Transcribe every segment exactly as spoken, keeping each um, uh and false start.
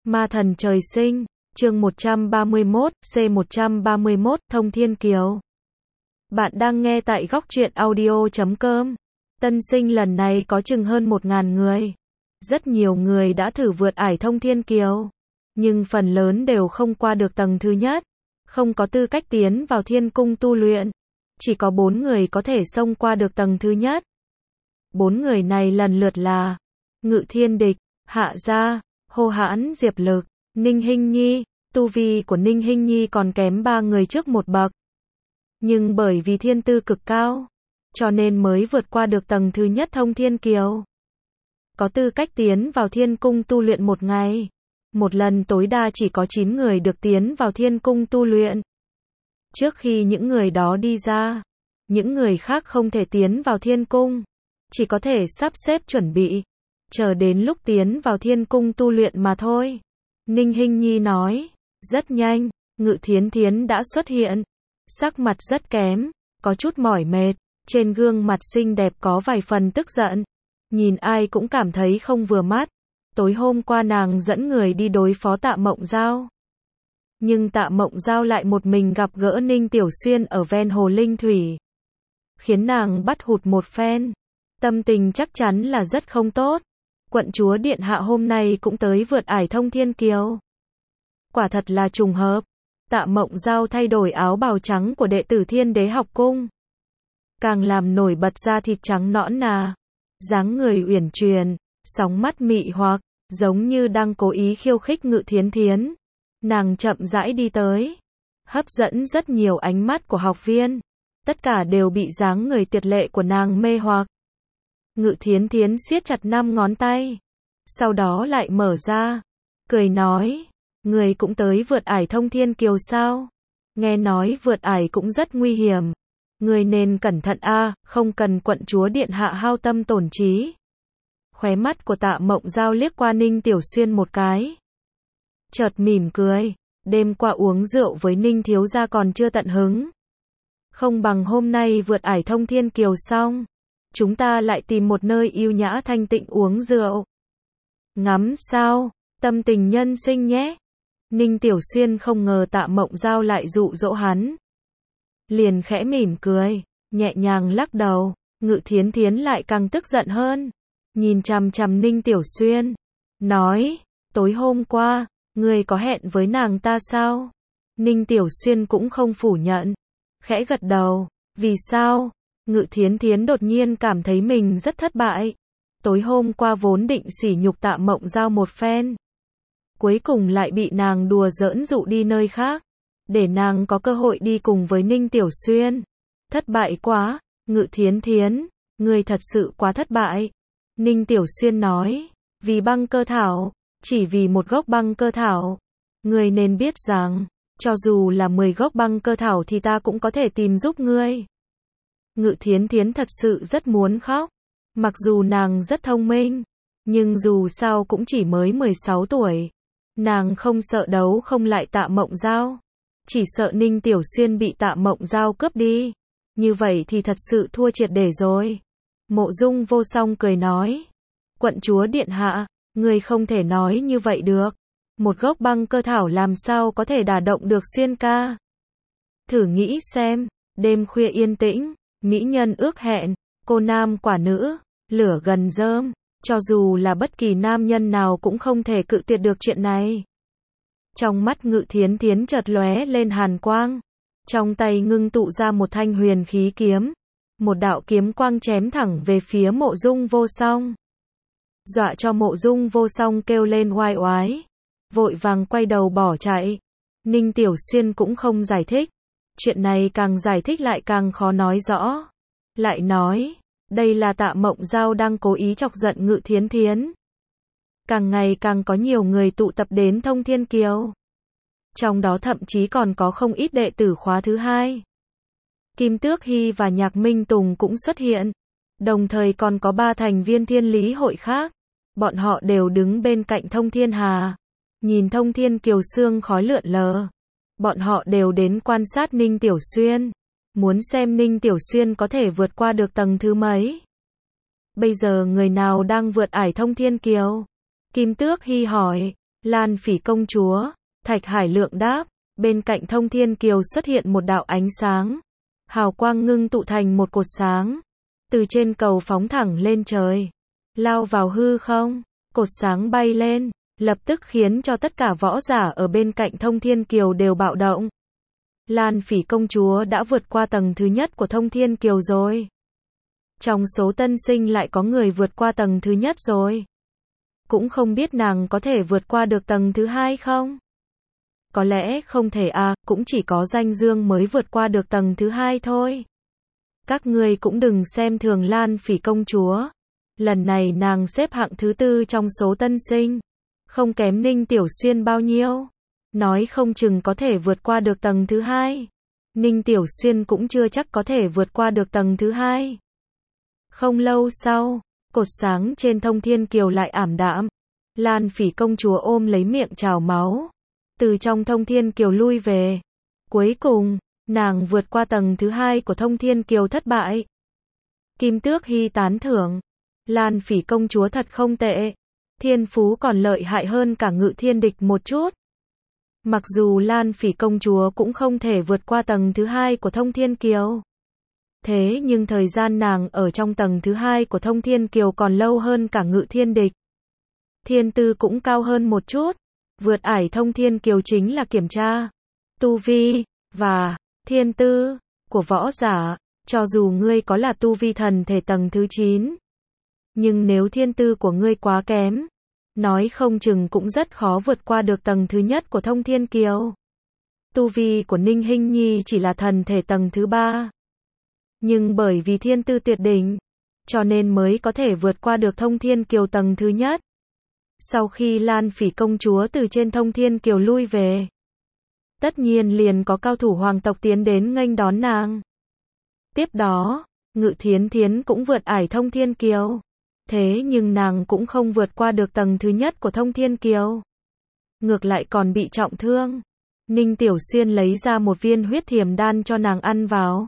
Ma thần trời sinh, chương một trăm ba mươi mốt, C một trăm ba mươi mốt, Thông Thiên Kiều. Bạn đang nghe tại góc truyện audio chấm com. Tân sinh lần này có chừng hơn một ngàn người. Rất nhiều người đã thử vượt ải Thông Thiên Kiều, nhưng phần lớn đều không qua được tầng thứ nhất, không có tư cách tiến vào thiên cung tu luyện. Chỉ có bốn người có thể xông qua được tầng thứ nhất. Bốn người này lần lượt là Ngự Thiên Địch, Hạ Gia, Hồ Hãn, Diệp Lực, Ninh Hinh Nhi. Tu vi của Ninh Hinh Nhi còn kém ba người trước một bậc. Nhưng bởi vì thiên tư cực cao, cho nên mới vượt qua được tầng thứ nhất Thông Thiên Kiều. Có tư cách tiến vào thiên cung tu luyện một ngày. Một lần tối đa chỉ có chín người được tiến vào thiên cung tu luyện. Trước khi những người đó đi ra, những người khác không thể tiến vào thiên cung, chỉ có thể sắp xếp chuẩn bị, chờ đến lúc tiến vào thiên cung tu luyện mà thôi. Ninh Hinh Nhi nói, rất nhanh, Ngự Thiến Thiến đã xuất hiện, sắc mặt rất kém, có chút mỏi mệt, trên gương mặt xinh đẹp có vài phần tức giận, nhìn ai cũng cảm thấy không vừa mắt. Tối hôm qua nàng dẫn người đi đối phó Tạ Mộng Giao, nhưng Tạ Mộng Giao lại một mình gặp gỡ Ninh Tiểu Xuyên ở ven hồ Linh Thủy, khiến nàng bắt hụt một phen, tâm tình chắc chắn là rất không tốt. Quận chúa điện hạ hôm nay cũng tới vượt ải Thông Thiên Kiều. Quả thật là trùng hợp. Tạ Mộng Giao thay đổi áo bào trắng của đệ tử Thiên Đế học cung, càng làm nổi bật da thịt trắng nõn nà, dáng người uyển chuyển, sóng mắt mị hoặc, giống như đang cố ý khiêu khích Ngự Thiến Thiến. Nàng chậm rãi đi tới, hấp dẫn rất nhiều ánh mắt của học viên, tất cả đều bị dáng người tuyệt lệ của nàng mê hoặc. Ngự Thiến Thiến siết chặt năm ngón tay, sau đó lại mở ra, cười nói, người cũng tới vượt ải Thông Thiên Kiều sao? Nghe nói vượt ải cũng rất nguy hiểm, người nên cẩn thận a, không cần quận chúa điện hạ hao tâm tổn trí. Khóe mắt của Tạ Mộng Giao liếc qua Ninh Tiểu Xuyên một cái, chợt mỉm cười, đêm qua uống rượu với Ninh thiếu gia còn chưa tận hứng, không bằng hôm nay vượt ải Thông Thiên Kiều xong, chúng ta lại tìm một nơi yêu nhã thanh tịnh uống rượu. Ngắm sao, tâm tình nhân sinh nhé. Ninh Tiểu Xuyên không ngờ Tạ Mộng Giao lại dụ dỗ hắn, liền khẽ mỉm cười, nhẹ nhàng lắc đầu. Ngự Thiến Thiến lại càng tức giận hơn, nhìn chằm chằm Ninh Tiểu Xuyên, nói, tối hôm qua, ngươi có hẹn với nàng ta sao? Ninh Tiểu Xuyên cũng không phủ nhận, khẽ gật đầu, vì sao? Ngự Thiến Thiến đột nhiên cảm thấy mình rất thất bại. Tối hôm qua vốn định sỉ nhục Tạ Mộng Giao một phen, cuối cùng lại bị nàng đùa giỡn dụ đi nơi khác, để nàng có cơ hội đi cùng với Ninh Tiểu Xuyên. Thất bại quá, Ngự Thiến Thiến, ngươi thật sự quá thất bại. Ninh Tiểu Xuyên nói, vì băng cơ thảo, chỉ vì một gốc băng cơ thảo. Ngươi nên biết rằng, cho dù là mười gốc băng cơ thảo thì ta cũng có thể tìm giúp ngươi. Ngự Thiến Thiến thật sự rất muốn khóc. Mặc dù nàng rất thông minh, nhưng dù sao cũng chỉ mới mười sáu tuổi. Nàng không sợ đấu không lại Tạ Mộng Giao, chỉ sợ Ninh Tiểu Xuyên bị Tạ Mộng Giao cướp đi. Như vậy thì thật sự thua triệt để rồi. Mộ Dung Vô Song cười nói, quận chúa điện hạ, người không thể nói như vậy được. Một gốc băng cơ thảo làm sao có thể đả động được Xuyên ca. Thử nghĩ xem, đêm khuya yên tĩnh, mỹ nhân ước hẹn, cô nam quả nữ, lửa gần rơm, cho dù là bất kỳ nam nhân nào cũng không thể cự tuyệt được chuyện này. Trong mắt Ngự Thiến Thiến chợt lóe lên hàn quang, trong tay ngưng tụ ra một thanh huyền khí kiếm, một đạo kiếm quang chém thẳng về phía Mộ Dung Vô Song, dọa cho Mộ Dung Vô Song kêu lên oai oái, vội vàng quay đầu bỏ chạy. Ninh Tiểu Xuyên cũng không giải thích, chuyện này càng giải thích lại càng khó nói rõ, lại nói, đây là Tạ Mộng Giao đang cố ý chọc giận Ngự Thiến Thiến. Càng ngày càng có nhiều người tụ tập đến Thông Thiên Kiều, trong đó thậm chí còn có không ít đệ tử khóa thứ hai. Kim Tước Hy và Nhạc Minh Tùng cũng xuất hiện, đồng thời còn có ba thành viên Thiên Lý hội khác, bọn họ đều đứng bên cạnh Thông Thiên Hà, nhìn Thông Thiên Kiều sương khói lượn lờ. Bọn họ đều đến quan sát Ninh Tiểu Xuyên, muốn xem Ninh Tiểu Xuyên có thể vượt qua được tầng thứ mấy. Bây giờ người nào đang vượt ải Thông Thiên Kiều? Kim Tước Hy hỏi. Lan Phỉ công chúa. Thạch Hải Lượng đáp. Bên cạnh Thông Thiên Kiều xuất hiện một đạo ánh sáng. Hào quang ngưng tụ thành một cột sáng. Từ trên cầu phóng thẳng lên trời. Lao vào hư không. Cột sáng bay lên. Lập tức khiến cho tất cả võ giả ở bên cạnh Thông Thiên Kiều đều bạo động. Lan Phỉ công chúa đã vượt qua tầng thứ nhất của Thông Thiên Kiều rồi. Trong số tân sinh lại có người vượt qua tầng thứ nhất rồi. Cũng không biết nàng có thể vượt qua được tầng thứ hai không? Có lẽ không thể à, cũng chỉ có Danh Dương mới vượt qua được tầng thứ hai thôi. Các ngươi cũng đừng xem thường Lan Phỉ công chúa. Lần này nàng xếp hạng thứ tư trong số tân sinh. Không kém Ninh Tiểu Xuyên bao nhiêu. Nói không chừng có thể vượt qua được tầng thứ hai. Ninh Tiểu Xuyên cũng chưa chắc có thể vượt qua được tầng thứ hai. Không lâu sau, cột sáng trên Thông Thiên Kiều lại ảm đạm. Lan Phỉ công chúa ôm lấy miệng trào máu. Từ trong Thông Thiên Kiều lui về. Cuối cùng, nàng vượt qua tầng thứ hai của Thông Thiên Kiều thất bại. Kim Tước Hy tán thưởng. Lan Phỉ công chúa thật không tệ. Thiên phú còn lợi hại hơn cả Ngự Thiên Địch một chút. Mặc dù Lan Phỉ công chúa cũng không thể vượt qua tầng thứ hai của Thông Thiên Kiều. Thế nhưng thời gian nàng ở trong tầng thứ hai của Thông Thiên Kiều còn lâu hơn cả Ngự Thiên Địch. Thiên tư cũng cao hơn một chút. Vượt ải Thông Thiên Kiều chính là kiểm tra tu vi và thiên tư của võ giả. Cho dù ngươi có là tu vi thần thể tầng thứ chín, nhưng nếu thiên tư của ngươi quá kém, nói không chừng cũng rất khó vượt qua được tầng thứ nhất của Thông Thiên Kiều. Tu vi của Ninh Hinh Nhi chỉ là thần thể tầng thứ ba. Nhưng bởi vì thiên tư tuyệt đỉnh, cho nên mới có thể vượt qua được Thông Thiên Kiều tầng thứ nhất. Sau khi Lan Phỉ công chúa từ trên Thông Thiên Kiều lui về, tất nhiên liền có cao thủ hoàng tộc tiến đến nghênh đón nàng. Tiếp đó, Ngự Thiến Thiến cũng vượt ải Thông Thiên Kiều. Thế nhưng nàng cũng không vượt qua được tầng thứ nhất của Thông Thiên Kiều. Ngược lại còn bị trọng thương. Ninh Tiểu Xuyên lấy ra một viên huyết thiềm đan cho nàng ăn vào.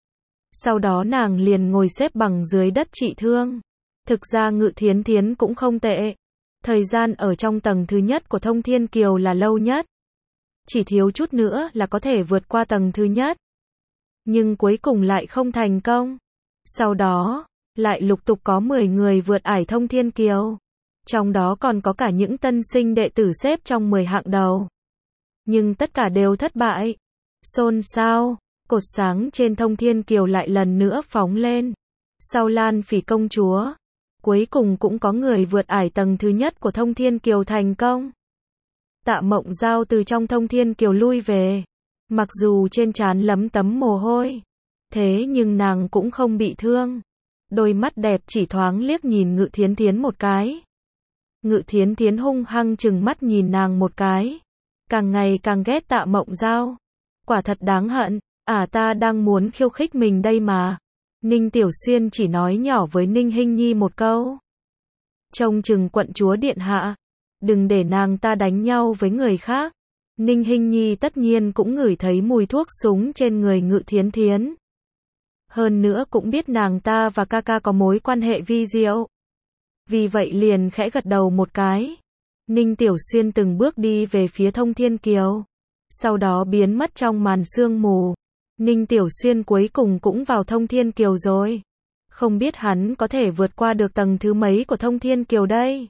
Sau đó nàng liền ngồi xếp bằng dưới đất trị thương. Thực ra Ngự Thiến Thiến cũng không tệ. Thời gian ở trong tầng thứ nhất của Thông Thiên Kiều là lâu nhất. Chỉ thiếu chút nữa là có thể vượt qua tầng thứ nhất. Nhưng cuối cùng lại không thành công. Sau đó, lại lục tục có mười người vượt ải Thông Thiên Kiều. Trong đó còn có cả những tân sinh đệ tử xếp trong mười hạng đầu. Nhưng tất cả đều thất bại. Xôn xao, cột sáng trên Thông Thiên Kiều lại lần nữa phóng lên. Sau Lan Phỉ công chúa, cuối cùng cũng có người vượt ải tầng thứ nhất của Thông Thiên Kiều thành công. Tạ Mộng Giao từ trong Thông Thiên Kiều lui về. Mặc dù trên trán lấm tấm mồ hôi, thế nhưng nàng cũng không bị thương. Đôi mắt đẹp chỉ thoáng liếc nhìn Ngự Thiến Thiến một cái. Ngự Thiến Thiến hung hăng trừng mắt nhìn nàng một cái. Càng ngày càng ghét Tạ Mộng Giao. Quả thật đáng hận, à ta đang muốn khiêu khích mình đây mà. Ninh Tiểu Xuyên chỉ nói nhỏ với Ninh Hinh Nhi một câu. Trông chừng quận chúa điện hạ. Đừng để nàng ta đánh nhau với người khác. Ninh Hinh Nhi tất nhiên cũng ngửi thấy mùi thuốc súng trên người Ngự Thiến Thiến. Hơn nữa cũng biết nàng ta và ca ca có mối quan hệ vi diệu. Vì vậy liền khẽ gật đầu một cái. Ninh Tiểu Xuyên từng bước đi về phía Thông Thiên Kiều. Sau đó biến mất trong màn sương mù. Ninh Tiểu Xuyên cuối cùng cũng vào Thông Thiên Kiều rồi. Không biết hắn có thể vượt qua được tầng thứ mấy của Thông Thiên Kiều đây.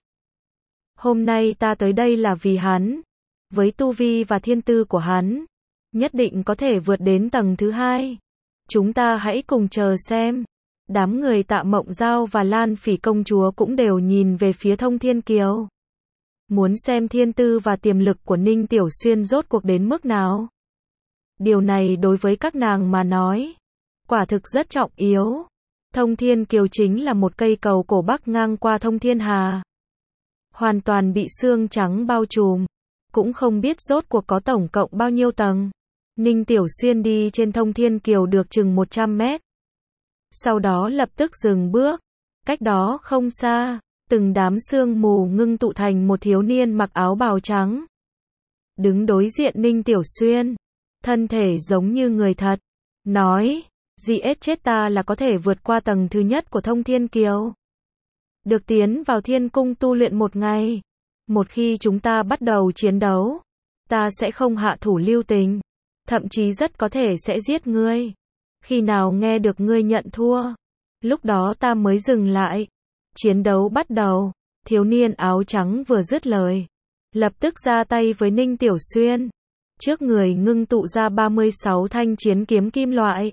Hôm nay ta tới đây là vì hắn. Với tu vi và thiên tư của hắn, nhất định có thể vượt đến tầng thứ hai. Chúng ta hãy cùng chờ xem. Đám người Tạ Mộng Giao và Lan Phỉ công chúa cũng đều nhìn về phía Thông Thiên Kiều. Muốn xem thiên tư và tiềm lực của Ninh Tiểu Xuyên rốt cuộc đến mức nào. Điều này đối với các nàng mà nói, quả thực rất trọng yếu. Thông Thiên Kiều chính là một cây cầu cổ bắc ngang qua Thông Thiên Hà. Hoàn toàn bị sương trắng bao trùm. Cũng không biết rốt cuộc có tổng cộng bao nhiêu tầng. Ninh Tiểu Xuyên đi trên Thông Thiên Kiều được chừng một trăm mét. Sau đó lập tức dừng bước. Cách đó không xa, từng đám sương mù ngưng tụ thành một thiếu niên mặc áo bào trắng. Đứng đối diện Ninh Tiểu Xuyên. Thân thể giống như người thật. Nói, giết chết ta là có thể vượt qua tầng thứ nhất của Thông Thiên Kiều. Được tiến vào thiên cung tu luyện một ngày. Một khi chúng ta bắt đầu chiến đấu, ta sẽ không hạ thủ lưu tình, thậm chí rất có thể sẽ giết ngươi. Khi nào nghe được ngươi nhận thua, lúc đó ta mới dừng lại. Chiến đấu bắt đầu, thiếu niên áo trắng vừa dứt lời, lập tức ra tay với Ninh Tiểu Xuyên. Trước người ngưng tụ ra ba mươi sáu thanh chiến kiếm kim loại,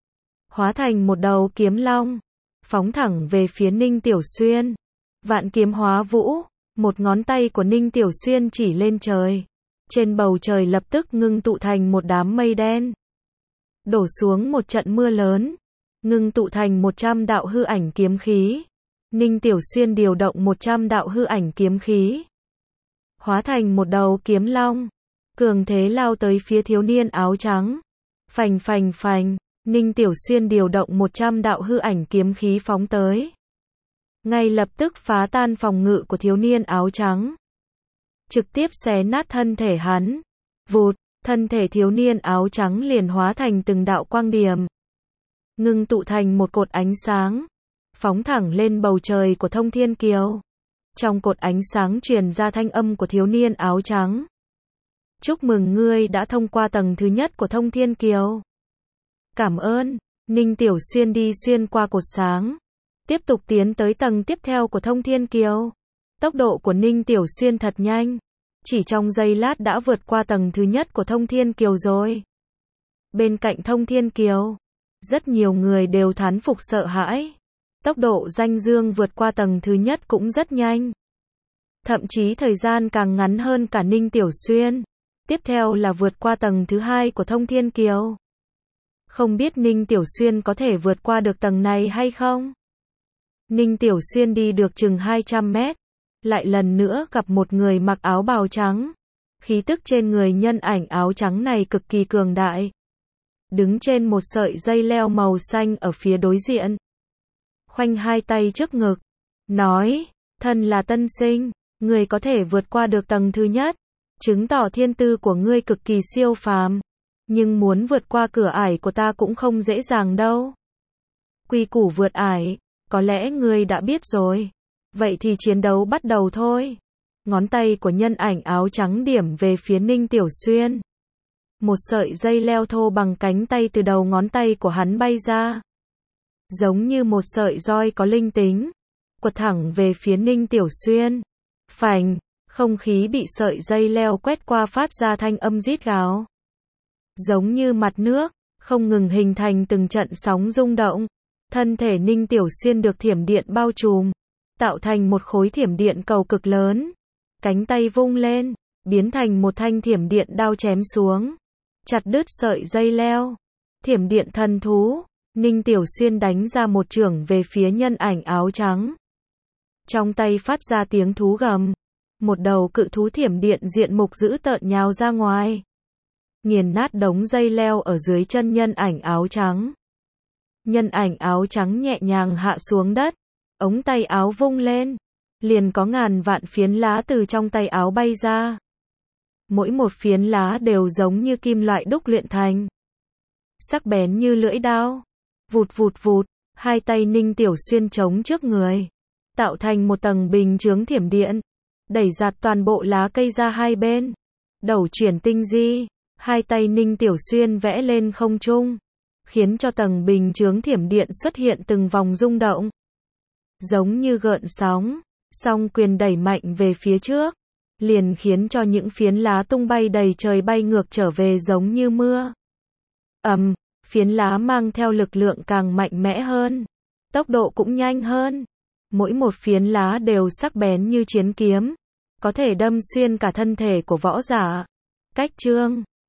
hóa thành một đầu kiếm long, phóng thẳng về phía Ninh Tiểu Xuyên. Vạn kiếm hóa vũ, một ngón tay của Ninh Tiểu Xuyên chỉ lên trời. Trên bầu trời lập tức ngưng tụ thành một đám mây đen, đổ xuống một trận mưa lớn, ngưng tụ thành một trăm đạo hư ảnh kiếm khí. Ninh Tiểu Xuyên điều động một trăm đạo hư ảnh kiếm khí, hóa thành một đầu kiếm long, cường thế lao tới phía thiếu niên áo trắng. Phành phành phành, Ninh Tiểu Xuyên điều động một trăm đạo hư ảnh kiếm khí phóng tới, ngay lập tức phá tan phòng ngự của thiếu niên áo trắng, trực tiếp xé nát thân thể hắn. Vụt, thân thể thiếu niên áo trắng liền hóa thành từng đạo quang điểm, ngưng tụ thành một cột ánh sáng, phóng thẳng lên bầu trời của Thông Thiên Kiều. Trong cột ánh sáng truyền ra thanh âm của thiếu niên áo trắng. Chúc mừng ngươi đã thông qua tầng thứ nhất của Thông Thiên Kiều. Cảm ơn. Ninh Tiểu Xuyên đi xuyên qua cột sáng, tiếp tục tiến tới tầng tiếp theo của Thông Thiên Kiều. Tốc độ của Ninh Tiểu Xuyên thật nhanh, chỉ trong giây lát đã vượt qua tầng thứ nhất của Thông Thiên Kiều rồi. Bên cạnh Thông Thiên Kiều, rất nhiều người đều thán phục sợ hãi. Tốc độ danh dương vượt qua tầng thứ nhất cũng rất nhanh, thậm chí thời gian càng ngắn hơn cả Ninh Tiểu Xuyên. Tiếp theo là vượt qua tầng thứ hai của Thông Thiên Kiều. Không biết Ninh Tiểu Xuyên có thể vượt qua được tầng này hay không? Ninh Tiểu Xuyên đi được chừng hai trăm mét, lại lần nữa gặp một người mặc áo bào trắng. Khí tức trên người nhân ảnh áo trắng này cực kỳ cường đại, đứng trên một sợi dây leo màu xanh ở phía đối diện, khoanh hai tay trước ngực, nói, thân là tân sinh, người có thể vượt qua được tầng thứ nhất, chứng tỏ thiên tư của ngươi cực kỳ siêu phàm, nhưng muốn vượt qua cửa ải của ta cũng không dễ dàng đâu. Quy củ vượt ải, có lẽ ngươi đã biết rồi. Vậy thì chiến đấu bắt đầu thôi. Ngón tay của nhân ảnh áo trắng điểm về phía Ninh Tiểu Xuyên. Một sợi dây leo thô bằng cánh tay từ đầu ngón tay của hắn bay ra, giống như một sợi roi có linh tính, quật thẳng về phía Ninh Tiểu Xuyên. Phành, không khí bị sợi dây leo quét qua phát ra thanh âm rít gào, giống như mặt nước, không ngừng hình thành từng trận sóng rung động. Thân thể Ninh Tiểu Xuyên được thiểm điện bao trùm, tạo thành một khối thiểm điện cầu cực lớn. Cánh tay vung lên, biến thành một thanh thiểm điện đao chém xuống, chặt đứt sợi dây leo. Thiểm điện thần thú, Ninh Tiểu Xuyên đánh ra một chưởng về phía nhân ảnh áo trắng. Trong tay phát ra tiếng thú gầm, một đầu cự thú thiểm điện diện mục dữ tợn nhào ra ngoài, nghiền nát đống dây leo ở dưới chân nhân ảnh áo trắng. Nhân ảnh áo trắng nhẹ nhàng hạ xuống đất, ống tay áo vung lên, liền có ngàn vạn phiến lá từ trong tay áo bay ra. Mỗi một phiến lá đều giống như kim loại đúc luyện thành, sắc bén như lưỡi dao. Vụt vụt vụt, hai tay Ninh Tiểu Xuyên chống trước người, tạo thành một tầng bình chướng thiểm điện, đẩy giạt toàn bộ lá cây ra hai bên. Đầu chuyển tinh di, hai tay Ninh Tiểu Xuyên vẽ lên không trung, khiến cho tầng bình chướng thiểm điện xuất hiện từng vòng rung động, giống như gợn sóng. Song quyền đẩy mạnh về phía trước, liền khiến cho những phiến lá tung bay đầy trời bay ngược trở về giống như mưa. Ầm, phiến lá mang theo lực lượng càng mạnh mẽ hơn, tốc độ cũng nhanh hơn. Mỗi một phiến lá đều sắc bén như chiến kiếm, có thể đâm xuyên cả thân thể của võ giả. Cách chương